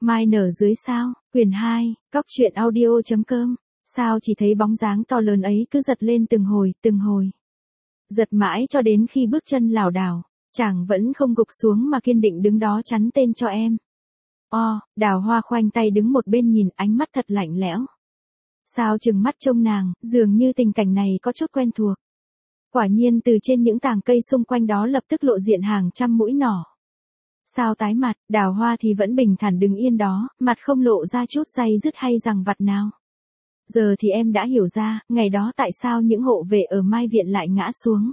Mai nở dưới sao, quyển 2, Cóc truyện audio.com. Sao chỉ thấy bóng dáng to lớn ấy cứ giật lên từng hồi. Giật mãi cho đến khi bước chân lảo đảo, chàng vẫn không gục xuống mà kiên định đứng đó chắn tên cho em. Đào Hoa khoanh tay đứng một bên nhìn, ánh mắt thật lạnh lẽo. Sao trừng mắt trông nàng, dường như tình cảnh này có chút quen thuộc. Quả nhiên từ trên những tàng cây xung quanh đó lập tức lộ diện hàng trăm mũi nỏ. Sao tái mặt, Đào Hoa thì vẫn bình thản đứng yên đó, mặt không lộ ra chút day dứt hay rằng vặt nào. Giờ thì em đã hiểu ra, ngày đó tại sao những hộ vệ ở Mai Viện lại ngã xuống.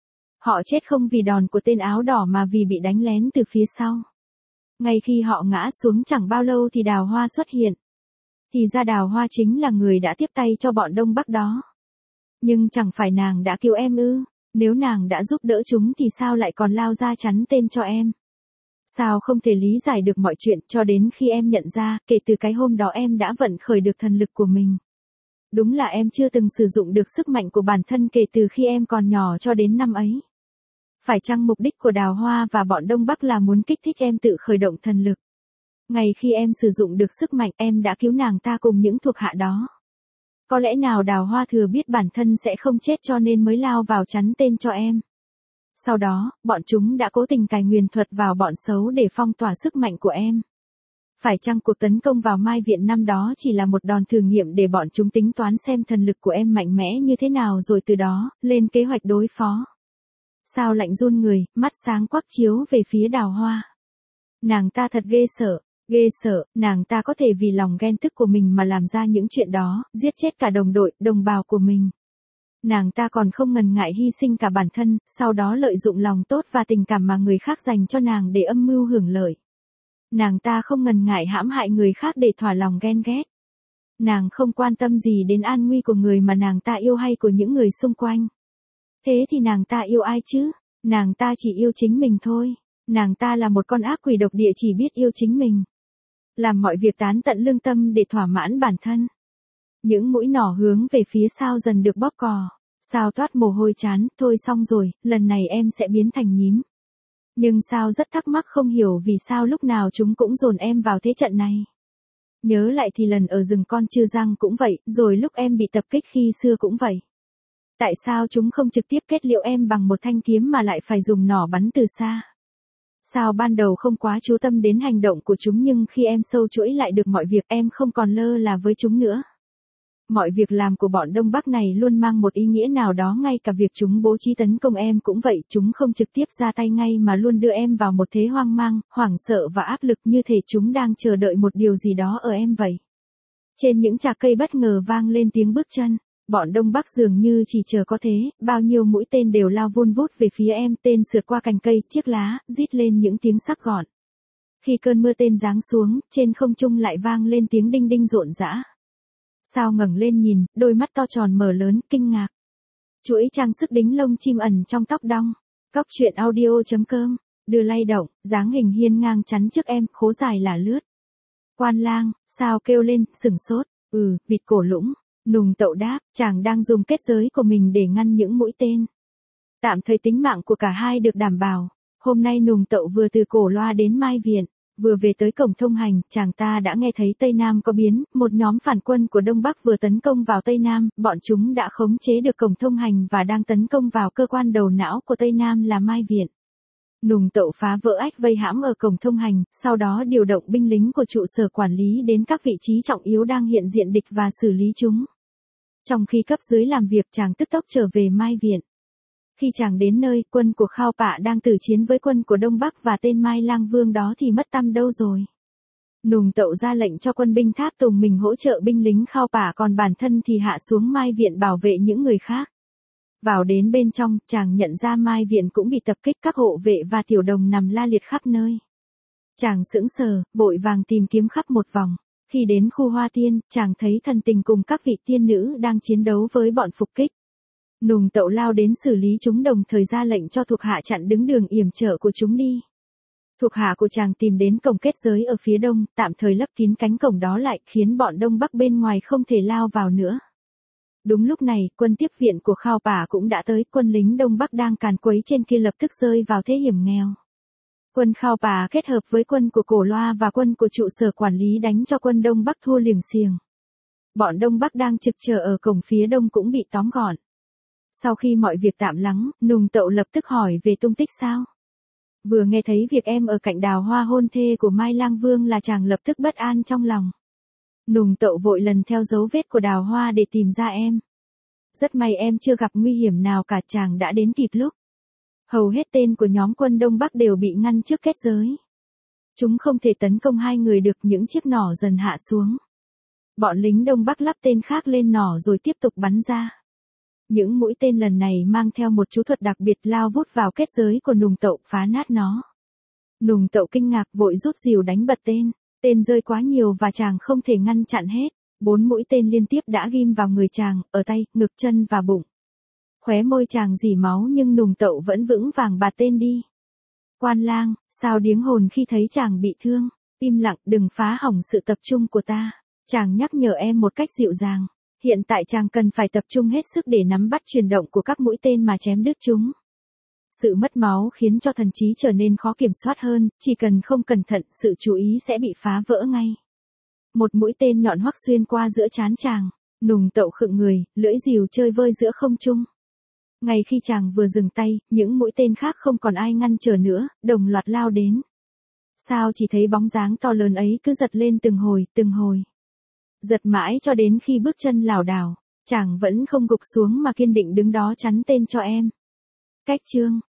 Họ chết không vì đòn của tên áo đỏ mà vì bị đánh lén từ phía sau. Ngay khi họ ngã xuống chẳng bao lâu thì Đào Hoa xuất hiện. Thì ra Đào Hoa chính là người đã tiếp tay cho bọn Đông Bắc đó. Nhưng chẳng phải nàng đã cứu em ư? Nếu nàng đã giúp đỡ chúng thì sao lại còn lao ra chắn tên cho em? Sao không thể lý giải được mọi chuyện cho đến khi em nhận ra, kể từ cái hôm đó em đã vận khởi được thần lực của mình. Đúng là em chưa từng sử dụng được sức mạnh của bản thân kể từ khi em còn nhỏ cho đến năm ấy. Phải chăng mục đích của Đào Hoa và bọn Đông Bắc là muốn kích thích em tự khởi động thần lực? Ngày khi em sử dụng được sức mạnh em đã cứu nàng ta cùng những thuộc hạ đó. Có lẽ nào Đào Hoa thừa biết bản thân sẽ không chết cho nên mới lao vào chắn tên cho em. Sau đó, bọn chúng đã cố tình cài nguyền thuật vào bọn xấu để phong tỏa sức mạnh của em. Phải chăng cuộc tấn công vào Mai Viện năm đó chỉ là một đòn thử nghiệm để bọn chúng tính toán xem thần lực của em mạnh mẽ như thế nào rồi từ đó, lên kế hoạch đối phó. Sao lạnh run người, mắt sáng quắc chiếu về phía Đào Hoa. Nàng ta thật ghê sợ, nàng ta có thể vì lòng ghen tức của mình mà làm ra những chuyện đó, giết chết cả đồng đội, đồng bào của mình. Nàng ta còn không ngần ngại hy sinh cả bản thân, sau đó lợi dụng lòng tốt và tình cảm mà người khác dành cho nàng để âm mưu hưởng lợi. Nàng ta không ngần ngại hãm hại người khác để thỏa lòng ghen ghét. Nàng không quan tâm gì đến an nguy của người mà nàng ta yêu hay của những người xung quanh. Thế thì nàng ta yêu ai chứ? Nàng ta chỉ yêu chính mình thôi. Nàng ta là một con ác quỷ độc địa chỉ biết yêu chính mình. Làm mọi việc tán tận lương tâm để thỏa mãn bản thân. Những mũi nỏ hướng về phía Sao dần được bóp cò. Sao toát mồ hôi chán, thôi xong rồi, lần này em sẽ biến thành nhím. Nhưng Sao rất thắc mắc không hiểu vì sao lúc nào chúng cũng dồn em vào thế trận này. Nhớ lại thì lần ở rừng con Chư Giang cũng vậy, rồi lúc em bị tập kích khi xưa cũng vậy. Tại sao chúng không trực tiếp kết liễu em bằng một thanh kiếm mà lại phải dùng nỏ bắn từ xa? Sao ban đầu không quá chú tâm đến hành động của chúng nhưng khi em sâu chuỗi lại được mọi việc em không còn lơ là với chúng nữa. Mọi việc làm của bọn Đông Bắc này luôn mang một ý nghĩa nào đó, ngay cả việc chúng bố trí tấn công em cũng vậy, chúng không trực tiếp ra tay ngay mà luôn đưa em vào một thế hoang mang, hoảng sợ và áp lực như thể chúng đang chờ đợi một điều gì đó ở em vậy. Trên những chạc cây bất ngờ vang lên tiếng bước chân, bọn Đông Bắc dường như chỉ chờ có thế, bao nhiêu mũi tên đều lao vun vút về phía em, tên sượt qua cành cây, chiếc lá, rít lên những tiếng sắc gọn. Khi cơn mưa tên giáng xuống, trên không trung lại vang lên tiếng đinh đinh rộn rã. Sao ngẩng lên nhìn, đôi mắt to tròn mở lớn, kinh ngạc. Chuỗi trang sức đính lông chim ẩn trong tóc đong. Cóc truyện audio.com, đưa lay động, dáng hình hiên ngang chắn trước em, khố dài là lướt. Quan lang, Sao kêu lên, sửng sốt, vịt cổ lũng. Nùng Tậu đáp, chàng đang dùng kết giới của mình để ngăn những mũi tên. Tạm thời tính mạng của cả hai được đảm bảo. Hôm nay Nùng Tậu vừa từ Cổ Loa đến Mai Viện, vừa về tới cổng thông hành, chàng ta đã nghe thấy Tây Nam có biến, một nhóm phản quân của Đông Bắc vừa tấn công vào Tây Nam, bọn chúng đã khống chế được cổng thông hành và đang tấn công vào cơ quan đầu não của Tây Nam là Mai Viện. Nùng Tậu phá vỡ ách vây hãm ở cổng thông hành, sau đó điều động binh lính của trụ sở quản lý đến các vị trí trọng yếu đang hiện diện địch và xử lý chúng. Trong khi cấp dưới làm việc chàng tức tốc trở về Mai Viện. Khi chàng đến nơi, quân của Khao Pạ đang tử chiến với quân của Đông Bắc và tên Mai Lang Vương đó thì mất tăm đâu rồi. Nùng Tậu ra lệnh cho quân binh Tháp Tùng mình hỗ trợ binh lính Khao Pạ, còn bản thân thì hạ xuống Mai Viện bảo vệ những người khác. Vào đến bên trong, chàng nhận ra Mai Viện cũng bị tập kích, các hộ vệ và tiểu đồng nằm la liệt khắp nơi. Chàng sững sờ, vội vàng tìm kiếm khắp một vòng. Khi đến khu Hoa Tiên, chàng thấy thần tình cùng các vị tiên nữ đang chiến đấu với bọn phục kích. Nùng Tậu lao đến xử lý chúng, đồng thời ra lệnh cho thuộc hạ chặn đứng đường yểm trở của chúng đi. Thuộc hạ của chàng tìm đến cổng kết giới ở phía đông, tạm thời lấp kín cánh cổng đó lại, khiến bọn Đông Bắc bên ngoài không thể lao vào nữa. Đúng lúc này, quân tiếp viện của Khao Pả cũng đã tới, quân lính Đông Bắc đang càn quấy trên kia lập tức rơi vào thế hiểm nghèo. Quân Khao Pà kết hợp với quân của Cổ Loa và quân của trụ sở quản lý đánh cho quân Đông Bắc thua liềng xiềng. Bọn Đông Bắc đang trực chờ ở cổng phía đông cũng bị tóm gọn. Sau khi mọi việc tạm lắng, Nùng Tậu lập tức hỏi về tung tích sao. Vừa nghe thấy việc em ở cạnh Đào Hoa hôn thê của Mai Lang Vương là chàng lập tức bất an trong lòng. Nùng Tậu vội lần theo dấu vết của Đào Hoa để tìm ra em. Rất may em chưa gặp nguy hiểm nào cả, chàng đã đến kịp lúc. Hầu hết tên của nhóm quân Đông Bắc đều bị ngăn trước kết giới. Chúng không thể tấn công hai người được, những chiếc nỏ dần hạ xuống. Bọn lính Đông Bắc lắp tên khác lên nỏ rồi tiếp tục bắn ra. Những mũi tên lần này mang theo một chú thuật đặc biệt lao vút vào kết giới của Nùng Tậu, phá nát nó. Nùng Tậu kinh ngạc vội rút rìu đánh bật tên. Tên rơi quá nhiều và chàng không thể ngăn chặn hết. 4 mũi tên liên tiếp đã ghim vào người chàng, ở tay, ngực, chân và bụng. Khóe môi chàng rỉ máu nhưng Nùng Tậu vẫn vững vàng bạt tên đi. Quan lang, sao điếng hồn khi thấy chàng bị thương? Im lặng, đừng phá hỏng sự tập trung của ta. Chàng nhắc nhở em một cách dịu dàng. Hiện tại chàng cần phải tập trung hết sức để nắm bắt chuyển động của các mũi tên mà chém đứt chúng. Sự mất máu khiến cho thần trí trở nên khó kiểm soát hơn, chỉ cần không cẩn thận sự chú ý sẽ bị phá vỡ ngay. Một mũi tên nhọn hoắc xuyên qua giữa trán chàng. Nùng Tậu khựng người, lưỡi rìu chơi vơi giữa không trung. Ngay khi chàng vừa dừng tay, những mũi tên khác không còn ai ngăn trở nữa, đồng loạt lao đến. Sao chỉ thấy bóng dáng to lớn ấy cứ giật lên từng hồi, từng hồi. Giật mãi cho đến khi bước chân lảo đảo, chàng vẫn không gục xuống mà kiên định đứng đó chắn tên cho em. Cách chương